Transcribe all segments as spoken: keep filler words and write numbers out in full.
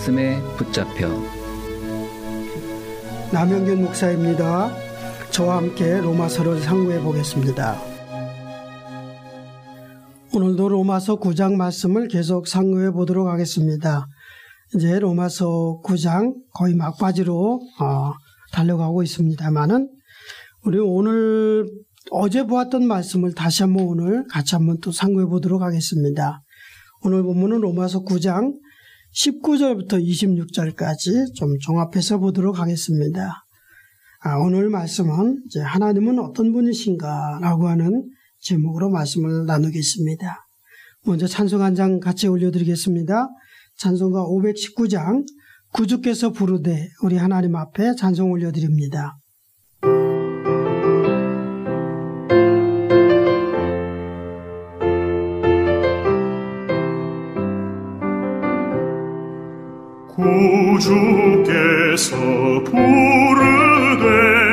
말씀에 붙잡혀. 남영균 목사입니다. 저와 함께 로마서를 상고해 보겠습니다. 오늘도 로마서 구 장 말씀을 계속 상고해 보도록 하겠습니다. 이제 로마서 구 장 거의 막바지로 어, 달려가고 있습니다만은 우리 오늘 어제 보았던 말씀을 다시 한번 오늘 같이 한번 또 상고해 보도록 하겠습니다. 오늘 본문은 로마서 구 장 십구 절부터 이십육 절까지 좀 종합해서 보도록 하겠습니다. 아, 오늘 말씀은 이제 하나님은 어떤 분이신가 라고 하는 제목으로 말씀을 나누겠습니다. 먼저 찬송 한 장 같이 올려드리겠습니다. 찬송가 오백십구 장 구주께서 부르되 우리 하나님 앞에 찬송 올려드립니다. 구주께서 부르되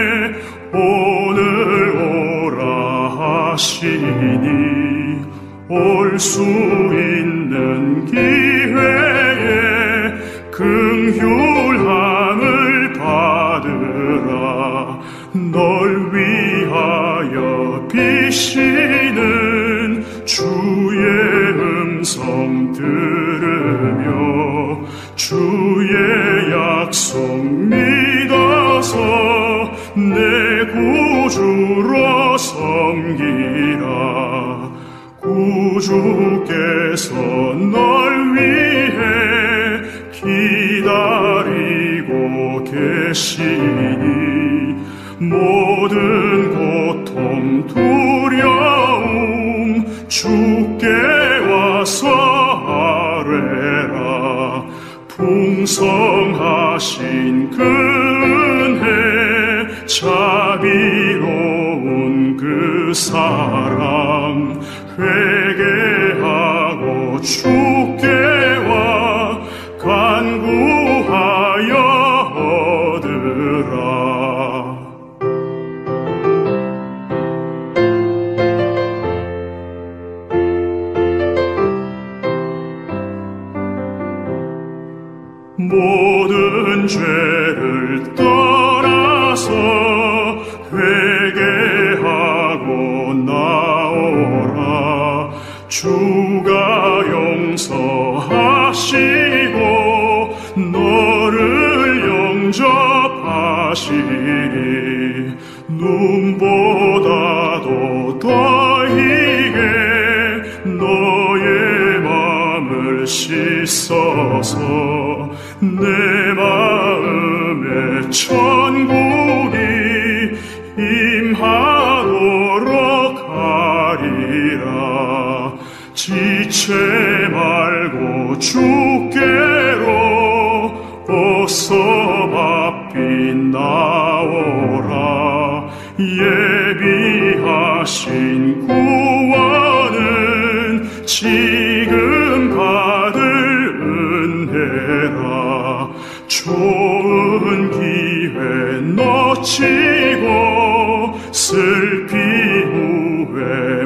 오늘 오라 하시니 올 수 있는 기회에 긍휼함을 받으라. 널 위하여 비시는 주의 음성 들으며 주의 약속 믿어서 내 구주로 섬기라. 구주께서 널 위해 기다리고 계시니 모든 고통 두려움 주께 와서 아뢰라. 풍성하신 그 은혜 자비로운 그 사랑 회개하고 주께 와 간구하여 얻으라. 모든 죄를 떠나서 회개하고 나오라. 주가 용서하시고 너를 영접하시리. 눈보다도 더 희게 너의 마음을 씻어서 내 마음에 천국이 임하도록 하리라. 지체 말고 주께로 어서 바삐 나오라. 예비하신 구원은 지금 받을 은혜라. 좋은 기회 놓치고 슬피 후회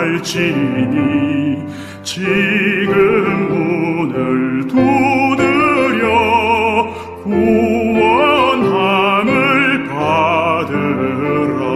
말지니 지금 문을 두드려 구원함을 받으라.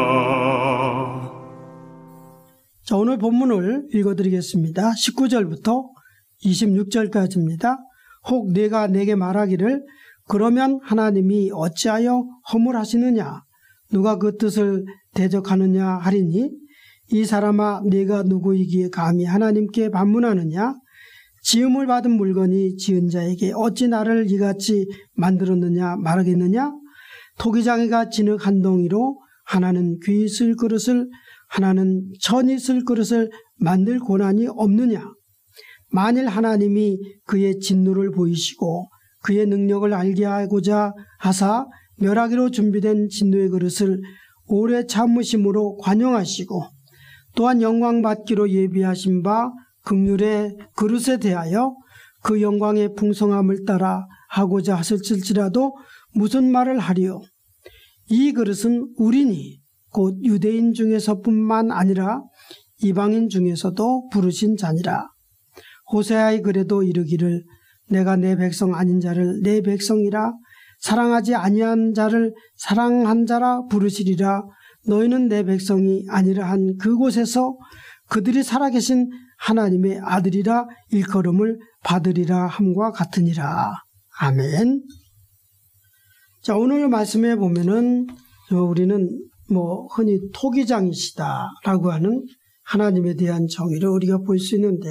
자, 오늘 본문을 읽어드리겠습니다. 십구 절부터 이십육 절까지입니다. 혹 내가 내게 말하기를 그러면 하나님이 어찌하여 허물하시느냐 누가 그 뜻을 대적하느냐 하리니 이 사람아 네가 누구이기에 감히 하나님께 반문하느냐. 지음을 받은 물건이 지은 자에게 어찌 나를 이같이 만들었느냐 말하겠느냐. 토기장이가 진흙 한 덩이로 하나는 귀 쓸 그릇을 하나는 천이 쓸 그릇을 만들 고난이 없느냐. 만일 하나님이 그의 진노를 보이시고 그의 능력을 알게 하고자 하사 멸하기로 준비된 진노의 그릇을 오래 참으심으로 관용하시고 또한 영광받기로 예비하신 바 긍휼의 그릇에 대하여 그 영광의 풍성함을 따라 하고자 하실지라도 무슨 말을 하리요. 이 그릇은 우리니 곧 유대인 중에서뿐만 아니라 이방인 중에서도 부르신 자니라. 호세아의 글에도 이르기를 내가 내 백성 아닌 자를 내 백성이라 사랑하지 아니한 자를 사랑한 자라 부르시리라. 너희는 내 백성이 아니라 한 그곳에서 그들이 살아계신 하나님의 아들이라 일컬음을 받으리라 함과 같으니라. 아멘. 자, 오늘 말씀에 보면은 우리는 뭐 흔히 토기장이시다라고 하는 하나님에 대한 정의를 우리가 볼 수 있는데,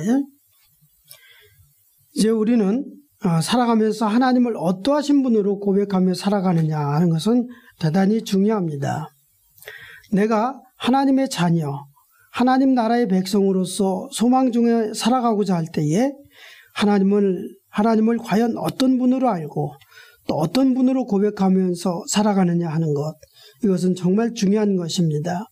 이제 우리는 살아가면서 하나님을 어떠하신 분으로 고백하며 살아가느냐 하는 것은 대단히 중요합니다. 내가 하나님의 자녀, 하나님 나라의 백성으로서 소망 중에 살아가고자 할 때에 하나님을, 하나님을 과연 어떤 분으로 알고 또 어떤 분으로 고백하면서 살아가느냐 하는 것, 이것은 정말 중요한 것입니다.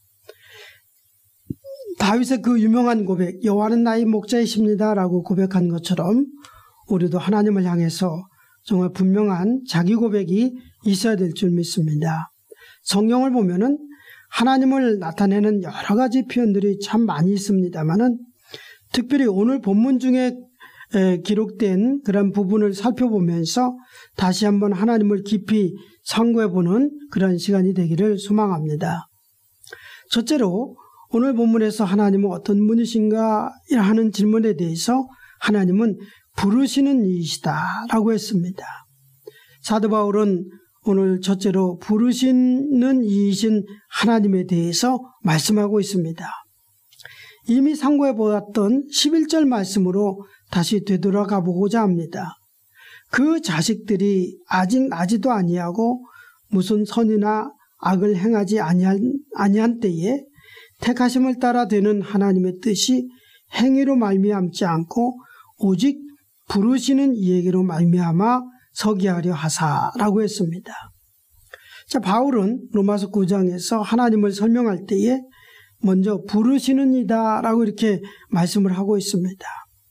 다윗의 그 유명한 고백, 여호와는 나의 목자이십니다 라고 고백한 것처럼 우리도 하나님을 향해서 정말 분명한 자기 고백이 있어야 될 줄 믿습니다. 성경을 보면은 하나님을 나타내는 여러 가지 표현들이 참 많이 있습니다만은, 특별히 오늘 본문 중에 기록된 그런 부분을 살펴보면서 다시 한번 하나님을 깊이 상고해보는 그런 시간이 되기를 소망합니다. 첫째로 오늘 본문에서 하나님은 어떤 분이신가 하는 질문에 대해서 하나님은 부르시는 이이시다 라고 했습니다. 사도 바울은 오늘 첫째로 부르시는 이이신 하나님에 대해서 말씀하고 있습니다. 이미 상고해 보았던 십일 절 말씀으로 다시 되돌아가 보고자 합니다. 그 자식들이 아직 나지도 아니하고 무슨 선이나 악을 행하지 아니한, 아니한 때에 택하심을 따라 되는 하나님의 뜻이 행위로 말미암지 않고 오직 부르시는 이에게로 말미암아 서게 하려 하사라고 했습니다. 자, 바울은 로마서 구 장에서 하나님을 설명할 때에 먼저 부르시는 이다 라고 이렇게 말씀을 하고 있습니다.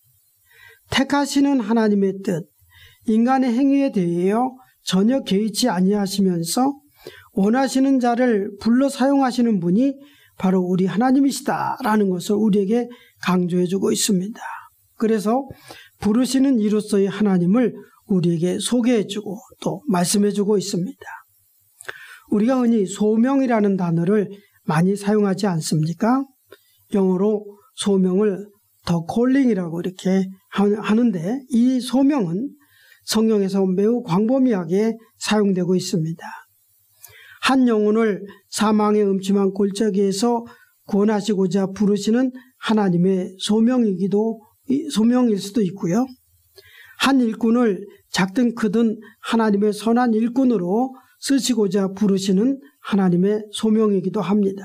택하시는 하나님의 뜻, 인간의 행위에 대하여 전혀 개의치 아니하시면서 원하시는 자를 불러 사용하시는 분이 바로 우리 하나님이시다라는 것을 우리에게 강조해주고 있습니다. 그래서 부르시는 이로서의 하나님을 우리에게 소개해주고 또 말씀해주고 있습니다. 우리가 흔히 소명이라는 단어를 많이 사용하지 않습니까? 영어로 소명을 더 콜링이라고 이렇게 하는데, 이 소명은 성경에서 매우 광범위하게 사용되고 있습니다. 한 영혼을 사망의 음침한 골짜기에서 구원하시고자 부르시는 하나님의 소명이기도 소명일 수도 있고요. 한 일꾼을 작든 크든 하나님의 선한 일꾼으로 쓰시고자 부르시는 하나님의 소명이기도 합니다.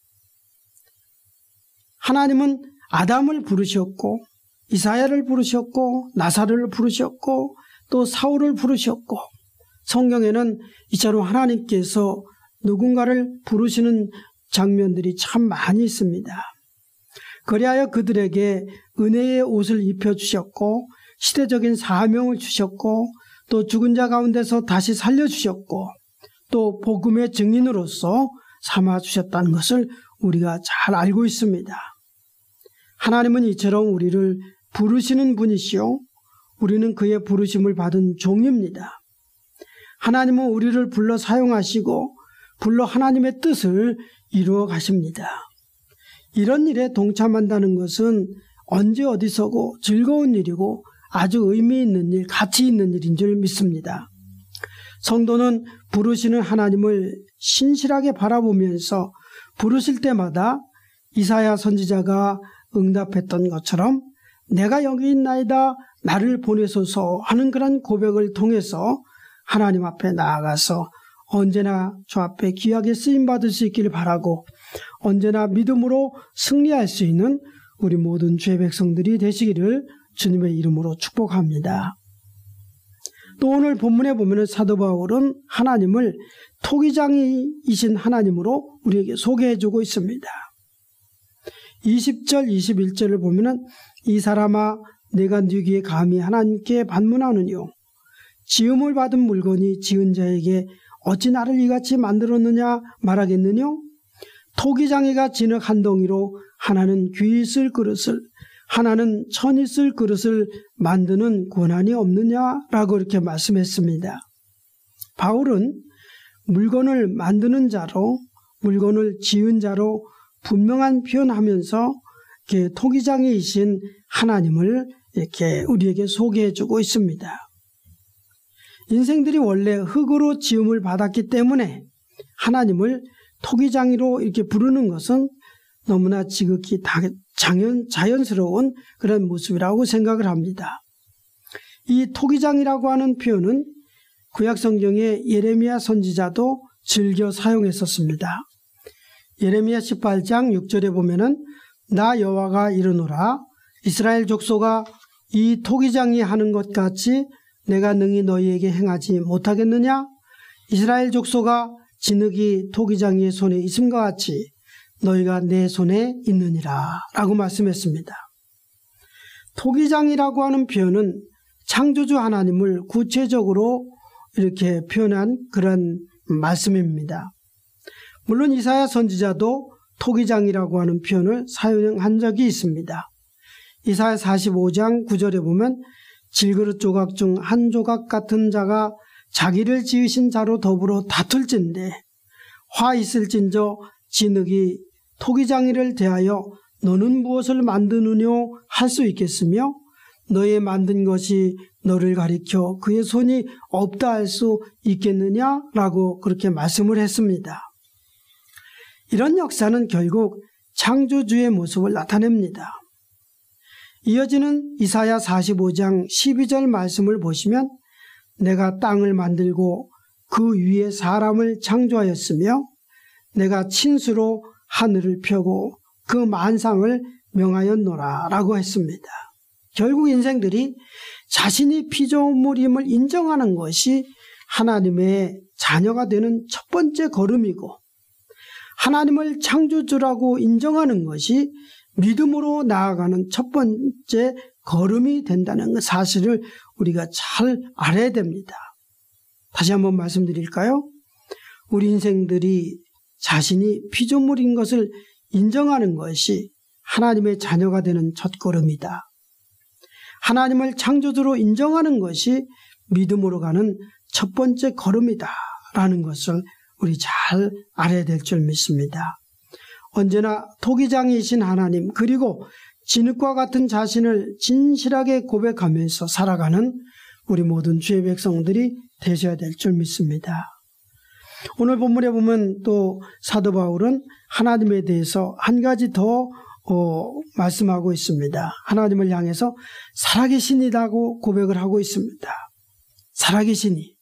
하나님은 아담을 부르셨고 이사야를 부르셨고 나사로를 부르셨고 또 사울을 부르셨고, 성경에는 이처럼 하나님께서 누군가를 부르시는 장면들이 참 많이 있습니다. 그리하여 그들에게 은혜의 옷을 입혀주셨고 시대적인 사명을 주셨고 또 죽은 자 가운데서 다시 살려주셨고 또 복음의 증인으로서 삼아주셨다는 것을 우리가 잘 알고 있습니다. 하나님은 이처럼 우리를 부르시는 분이시요, 우리는 그의 부르심을 받은 종입니다. 하나님은 우리를 불러 사용하시고 불러 하나님의 뜻을 이루어 가십니다. 이런 일에 동참한다는 것은 언제 어디서고 즐거운 일이고 아주 의미 있는 일, 가치 있는 일인 줄 믿습니다. 성도는 부르시는 하나님을 신실하게 바라보면서 부르실 때마다 이사야 선지자가 응답했던 것처럼 내가 여기 있나이다, 나를 보내소서 하는 그런 고백을 통해서 하나님 앞에 나아가서 언제나 주 앞에 귀하게 쓰임받을 수 있기를 바라고 언제나 믿음으로 승리할 수 있는 우리 모든 주의 백성들이 되시기를 주님의 이름으로 축복합니다. 또 오늘 본문에 보면 사도 바울은 하나님을 토기장이신 하나님으로 우리에게 소개해주고 있습니다. 이십 절 이십일 절을 보면 이 사람아 내가 네게 감히 하나님께 반문하느뇨, 지음을 받은 물건이 지은 자에게 어찌 나를 이같이 만들었느냐 말하겠느뇨? 토기장이가 진흙 한 덩이로 하나는 귀 있을 그릇을, 하나는 천이 쓸 그릇을 만드는 권한이 없느냐라고 이렇게 말씀했습니다. 바울은 물건을 만드는 자로, 물건을 지은 자로 분명한 표현하면서 이렇게 토기장이신 하나님을 이렇게 우리에게 소개해주고 있습니다. 인생들이 원래 흙으로 지음을 받았기 때문에 하나님을 토기장이로 이렇게 부르는 것은 너무나 지극히 자연, 자연스러운 그런 모습이라고 생각을 합니다. 이 토기장이라고 하는 표현은 구약성경의 예레미야 선지자도 즐겨 사용했었습니다. 예레미야 십팔 장 육 절에 보면은 나 여호와가 이르노라 이스라엘 족속아 이 토기장이 하는 것 같이 내가 능히 너희에게 행하지 못하겠느냐? 이스라엘 족속아 진흙이 토기장이의 손에 있음과 같이 너희가 내 손에 있느니라 라고 말씀했습니다. 토기장이라고 하는 표현은 창조주 하나님을 구체적으로 이렇게 표현한 그런 말씀입니다. 물론 이사야 선지자도 토기장이라고 하는 표현을 사용한 적이 있습니다. 이사야 사십오 장 구 절에 보면 질그릇 조각 중 한 조각 같은 자가 자기를 지으신 자로 더불어 다툴진대 화 있을진저 진흙이 토기장이를 대하여 너는 무엇을 만드느뇨 할 수 있겠으며 너의 만든 것이 너를 가리켜 그의 손이 없다 할 수 있겠느냐라고 그렇게 말씀을 했습니다. 이런 역사는 결국 창조주의 모습을 나타냅니다. 이어지는 이사야 사십오 장 십이 절 말씀을 보시면 내가 땅을 만들고 그 위에 사람을 창조하였으며 내가 친수로 하늘을 펴고 그 만상을 명하였노라 라고 했습니다. 결국 인생들이 자신이 피조물임을 인정하는 것이 하나님의 자녀가 되는 첫 번째 걸음이고 하나님을 창조주라고 인정하는 것이 믿음으로 나아가는 첫 번째 걸음이 된다는 사실을 우리가 잘 알아야 됩니다. 다시 한번 말씀드릴까요? 우리 인생들이 자신이 피조물인 것을 인정하는 것이 하나님의 자녀가 되는 첫걸음이다. 하나님을 창조주로 인정하는 것이 믿음으로 가는 첫 번째 걸음이다 라는 것을 우리 잘 알아야 될 줄 믿습니다. 언제나 토기장이신 하나님 그리고 진흙과 같은 자신을 진실하게 고백하면서 살아가는 우리 모든 주의 백성들이 되셔야 될 줄 믿습니다. 오늘 본문에 보면 또 사도 바울은 하나님에 대해서 한 가지 더 어, 말씀하고 있습니다. 하나님을 향해서 살아계신이라고 고백을 하고 있습니다. 살아계시니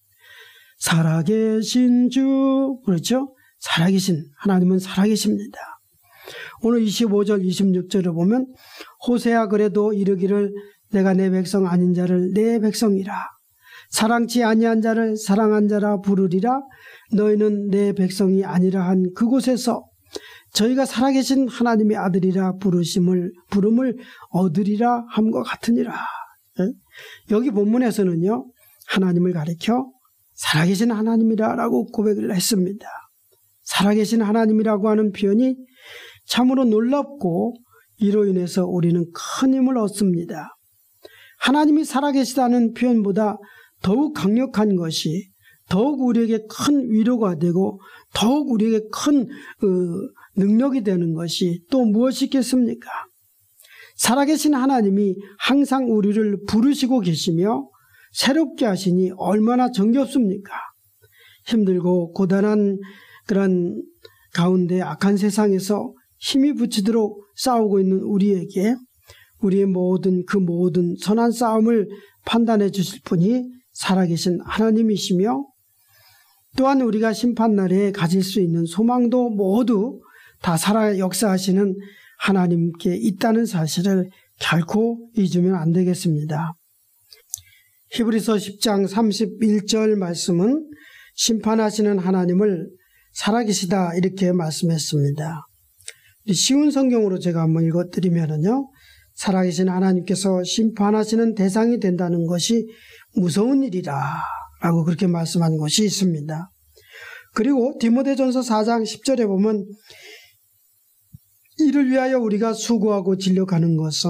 살아계신 주 그렇죠? 살아계신 하나님은 살아계십니다. 오늘 이십오 절 이십육 절을 보면 호세아 그래도 이르기를 내가 내 백성 아닌 자를 내 백성이라 사랑치 아니한 자를 사랑한 자라 부르리라 너희는 내 백성이 아니라 한 그곳에서 저희가 살아계신 하나님의 아들이라 부르심을 부름을 얻으리라 함과 같으니라. 여기 본문에서는요 하나님을 가리켜 살아계신 하나님이라고 고백을 했습니다. 살아계신 하나님이라고 하는 표현이 참으로 놀랍고 이로 인해서 우리는 큰 힘을 얻습니다. 하나님이 살아계시다는 표현보다 더욱 강력한 것이 더욱 우리에게 큰 위로가 되고 더욱 우리에게 큰 어, 능력이 되는 것이 또 무엇이 있겠습니까? 살아계신 하나님이 항상 우리를 부르시고 계시며 새롭게 하시니 얼마나 정겹습니까? 힘들고 고단한 그런 가운데 악한 세상에서 힘이 붙이도록 싸우고 있는 우리에게 우리의 모든 그 모든 선한 싸움을 판단해 주실 분이 살아계신 하나님이시며 또한 우리가 심판날에 가질 수 있는 소망도 모두 다 살아 역사하시는 하나님께 있다는 사실을 결코 잊으면 안 되겠습니다. 히브리서 십 장 삼십일 절 말씀은 심판하시는 하나님을 살아계시다 이렇게 말씀했습니다. 쉬운 성경으로 제가 한번 읽어드리면요, 살아계신 하나님께서 심판하시는 대상이 된다는 것이 무서운 일이라 라고 그렇게 말씀한 것이 있습니다. 그리고 디모데전서 사 장 십 절에 보면 이를 위하여 우리가 수고하고 진력하는 것은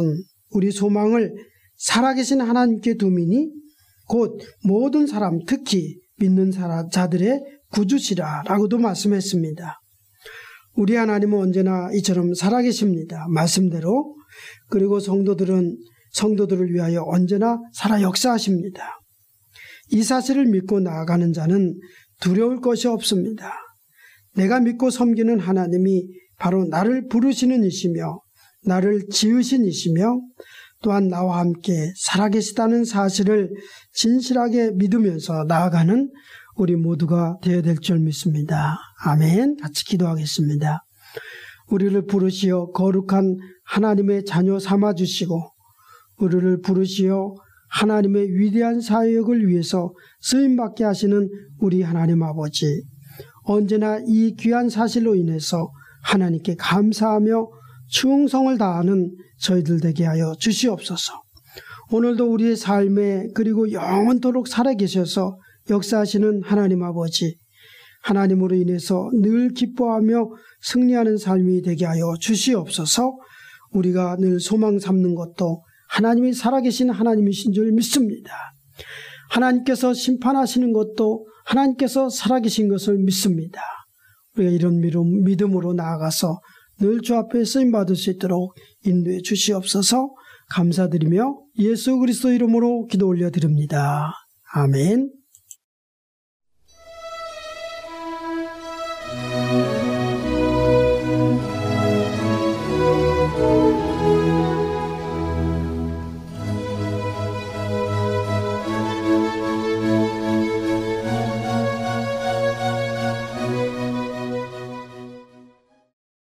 우리 소망을 살아계신 하나님께 두미니 곧 모든 사람, 특히 믿는 자들의 구주시라 라고도 말씀했습니다. 우리 하나님은 언제나 이처럼 살아계십니다. 말씀대로. 그리고 성도들은 성도들을 위하여 언제나 살아 역사하십니다. 이 사실을 믿고 나아가는 자는 두려울 것이 없습니다. 내가 믿고 섬기는 하나님이 바로 나를 부르시는 이시며 나를 지으신 이시며 또한 나와 함께 살아계시다는 사실을 진실하게 믿으면서 나아가는 우리 모두가 되어야 될 줄 믿습니다. 아멘. 같이 기도하겠습니다. 우리를 부르시어 거룩한 하나님의 자녀 삼아주시고 우리를 부르시어 하나님의 위대한 사역을 위해서 쓰임받게 하시는 우리 하나님 아버지, 언제나 이 귀한 사실로 인해서 하나님께 감사하며 충성을 다하는 저희들 되게 하여 주시옵소서. 오늘도 우리의 삶에 그리고 영원토록 살아계셔서 역사하시는 하나님 아버지, 하나님으로 인해서 늘 기뻐하며 승리하는 삶이 되게 하여 주시옵소서. 우리가 늘 소망 삼는 것도 하나님이 살아계신 하나님이신 줄 믿습니다. 하나님께서 심판하시는 것도 하나님께서 살아계신 것을 믿습니다. 우리가 이런 믿음으로 나아가서 늘 주 앞에 쓰임받을 수 있도록 인도해 주시옵소서. 감사드리며 예수 그리스도 이름으로 기도 올려드립니다. 아멘.